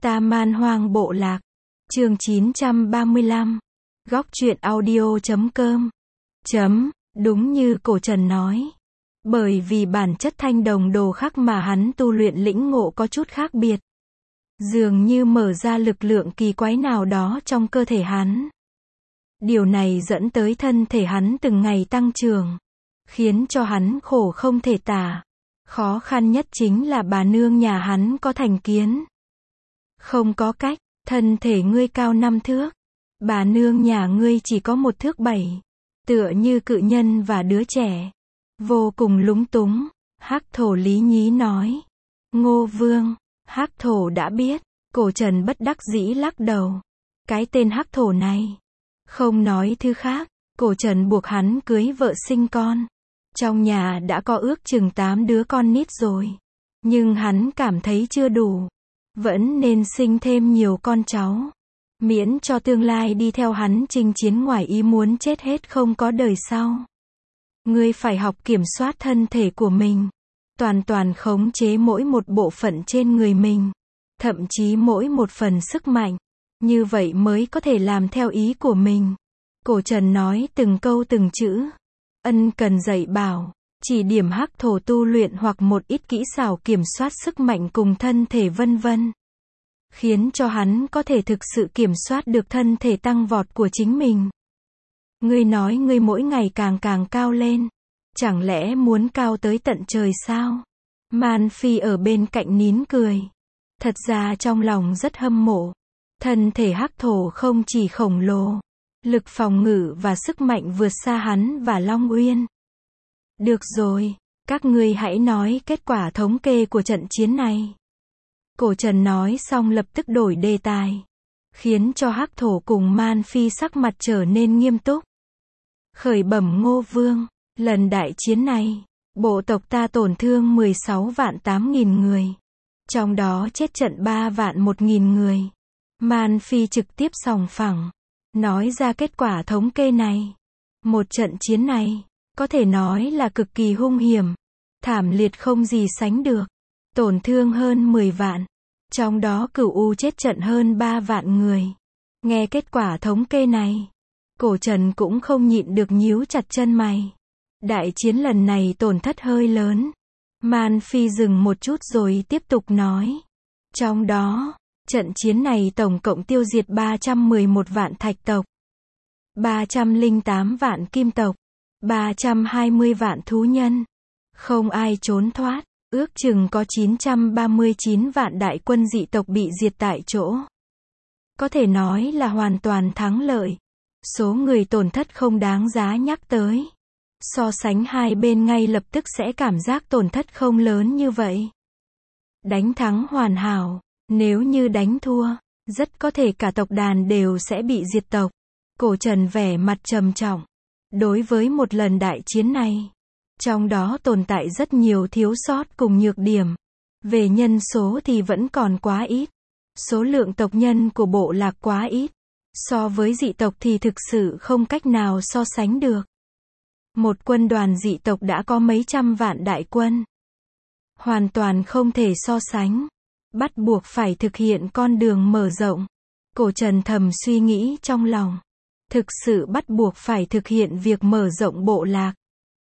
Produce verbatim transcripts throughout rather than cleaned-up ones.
Ta Man Hoang Bộ Lạc. Chương chín trăm ba mươi lăm. Góc truyện audio chấm com. Chấm, đúng như cổ Trần nói. Bởi vì bản chất thanh đồng đồ khắc mà hắn tu luyện lĩnh ngộ có chút khác biệt. Dường như mở ra lực lượng kỳ quái nào đó trong cơ thể hắn. Điều này dẫn tới thân thể hắn từng ngày tăng trưởng. Khiến cho hắn khổ không thể tả. Khó khăn nhất chính là bà nương nhà hắn có thành kiến. Không có cách, thân thể ngươi cao năm thước. Bà nương nhà ngươi chỉ có một thước bảy. Tựa như cự nhân và đứa trẻ. Vô cùng lúng túng. Hắc thổ lý nhí nói. Ngô Vương, Hắc thổ đã biết. Cổ Trần bất đắc dĩ lắc đầu. Cái tên Hắc thổ này. Không nói thứ khác. Cổ Trần buộc hắn cưới vợ sinh con. Trong nhà đã có ước chừng tám đứa con nít rồi. Nhưng hắn cảm thấy chưa đủ. Vẫn nên sinh thêm nhiều con cháu. Miễn cho tương lai đi theo hắn chinh chiến ngoài ý muốn chết hết không có đời sau. Ngươi phải học kiểm soát thân thể của mình. Toàn toàn khống chế mỗi một bộ phận trên người mình. Thậm chí mỗi một phần sức mạnh. Như vậy mới có thể làm theo ý của mình. Cổ Trần nói từng câu từng chữ. Ân cần dạy bảo. Chỉ điểm Hắc thổ tu luyện hoặc một ít kỹ xảo kiểm soát sức mạnh cùng thân thể vân vân. Khiến cho hắn có thể thực sự kiểm soát được thân thể tăng vọt của chính mình. Ngươi nói ngươi mỗi ngày càng càng cao lên. Chẳng lẽ muốn cao tới tận trời sao? Man Phi ở bên cạnh nín cười. Thật ra trong lòng rất hâm mộ. Thân thể Hắc thổ không chỉ khổng lồ. Lực phòng ngự và sức mạnh vượt xa hắn và Long Uyên. Được rồi, các ngươi hãy nói kết quả thống kê của trận chiến này. Cổ Trần nói xong lập tức đổi đề tài. Khiến cho Hắc thổ cùng Man Phi sắc mặt trở nên nghiêm túc. Khởi bẩm Ngô Vương, lần đại chiến này, bộ tộc ta tổn thương mười sáu vạn tám nghìn người. Trong đó chết trận ba vạn một nghìn người. Man Phi trực tiếp sòng phẳng. Nói ra kết quả thống kê này. Một trận chiến này, có thể nói là cực kỳ hung hiểm. Thảm liệt không gì sánh được. Tổn thương hơn mười vạn. Trong đó Cửu U chết trận hơn ba vạn người. Nghe kết quả thống kê này. Cổ Trần cũng không nhịn được nhíu chặt chân mày. Đại chiến lần này tổn thất hơi lớn. Man Phi dừng một chút rồi tiếp tục nói. Trong đó, trận chiến này tổng cộng tiêu diệt ba trăm mười một vạn thạch tộc. ba trăm lẻ tám vạn kim tộc. ba trăm hai mươi vạn thú nhân. Không ai trốn thoát. Ước chừng có chín trăm ba mươi chín vạn đại quân dị tộc bị diệt tại chỗ. Có thể nói là hoàn toàn thắng lợi. Số người tổn thất không đáng giá nhắc tới. So sánh hai bên ngay lập tức sẽ cảm giác tổn thất không lớn như vậy. Đánh thắng hoàn hảo. Nếu như đánh thua, rất có thể cả tộc đàn đều sẽ bị diệt tộc. Cổ Trần vẻ mặt trầm trọng. Đối với một lần đại chiến này, trong đó tồn tại rất nhiều thiếu sót cùng nhược điểm. Về nhân số thì vẫn còn quá ít. Số lượng tộc nhân của bộ lạc quá ít. So với dị tộc thì thực sự không cách nào so sánh được. Một quân đoàn dị tộc đã có mấy trăm vạn đại quân. Hoàn toàn không thể so sánh. Bắt buộc phải thực hiện con đường mở rộng. Cổ Trần thầm suy nghĩ trong lòng. Thực sự bắt buộc phải thực hiện việc mở rộng bộ lạc.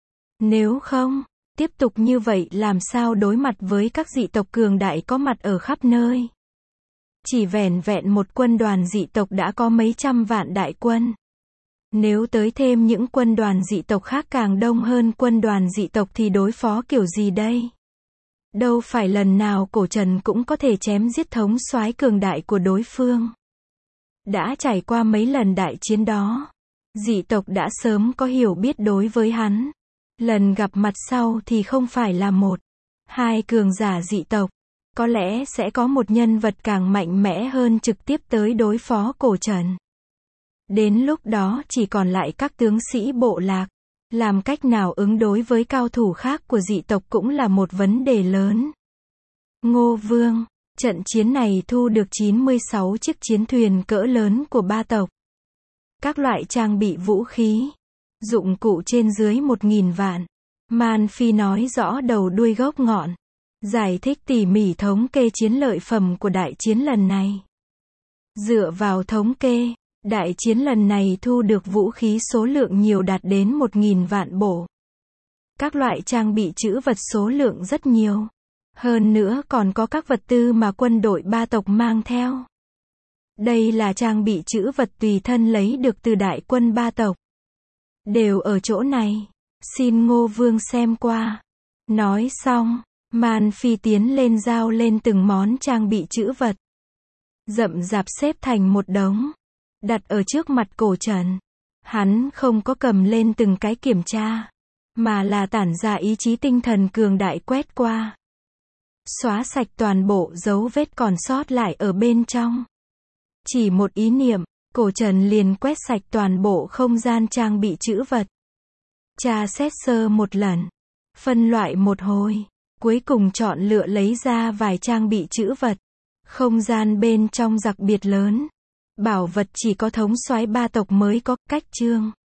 Nếu không, tiếp tục như vậy làm sao đối mặt với các dị tộc cường đại có mặt ở khắp nơi. Chỉ vẻn vẹn một quân đoàn dị tộc đã có mấy trăm vạn đại quân. Nếu tới thêm những quân đoàn dị tộc khác càng đông hơn quân đoàn dị tộc thì đối phó kiểu gì đây? Đâu phải lần nào Cổ Trần cũng có thể chém giết thống soái cường đại của đối phương. Đã trải qua mấy lần đại chiến đó, dị tộc đã sớm có hiểu biết đối với hắn. Lần gặp mặt sau thì không phải là một, hai cường giả dị tộc. Có lẽ sẽ có một nhân vật càng mạnh mẽ hơn trực tiếp tới đối phó Cổ Trần. Đến lúc đó chỉ còn lại các tướng sĩ bộ lạc. Làm cách nào ứng đối với cao thủ khác của dị tộc cũng là một vấn đề lớn. Ngô Vương, trận chiến này thu được chín mươi sáu chiếc chiến thuyền cỡ lớn của ba tộc. Các loại trang bị vũ khí, dụng cụ trên dưới một nghìn vạn. Man Phi nói rõ đầu đuôi gốc ngọn. Giải thích tỉ mỉ thống kê chiến lợi phẩm của đại chiến lần này. Dựa vào thống kê, đại chiến lần này thu được vũ khí số lượng nhiều đạt đến một nghìn vạn bộ. Các loại trang bị trữ vật số lượng rất nhiều. Hơn nữa còn có các vật tư mà quân đội ba tộc mang theo. Đây là trang bị trữ vật tùy thân lấy được từ đại quân ba tộc. Đều ở chỗ này. Xin Ngô Vương xem qua. Nói xong, Man Phi tiến lên giao lên từng món trang bị trữ vật. Rậm rạp xếp thành một đống. Đặt ở trước mặt Cổ Trần. Hắn không có cầm lên từng cái kiểm tra. Mà là tản ra ý chí tinh thần cường đại quét qua. Xóa sạch toàn bộ dấu vết còn sót lại ở bên trong. Chỉ một ý niệm, Cổ Trần liền quét sạch toàn bộ không gian trang bị trữ vật. Tra xét sơ một lần. Phân loại một hồi. Cuối cùng chọn lựa lấy ra vài trang bị trữ vật. Không gian bên trong đặc biệt lớn. Bảo vật chỉ có thống soái ba tộc mới có, cách chương.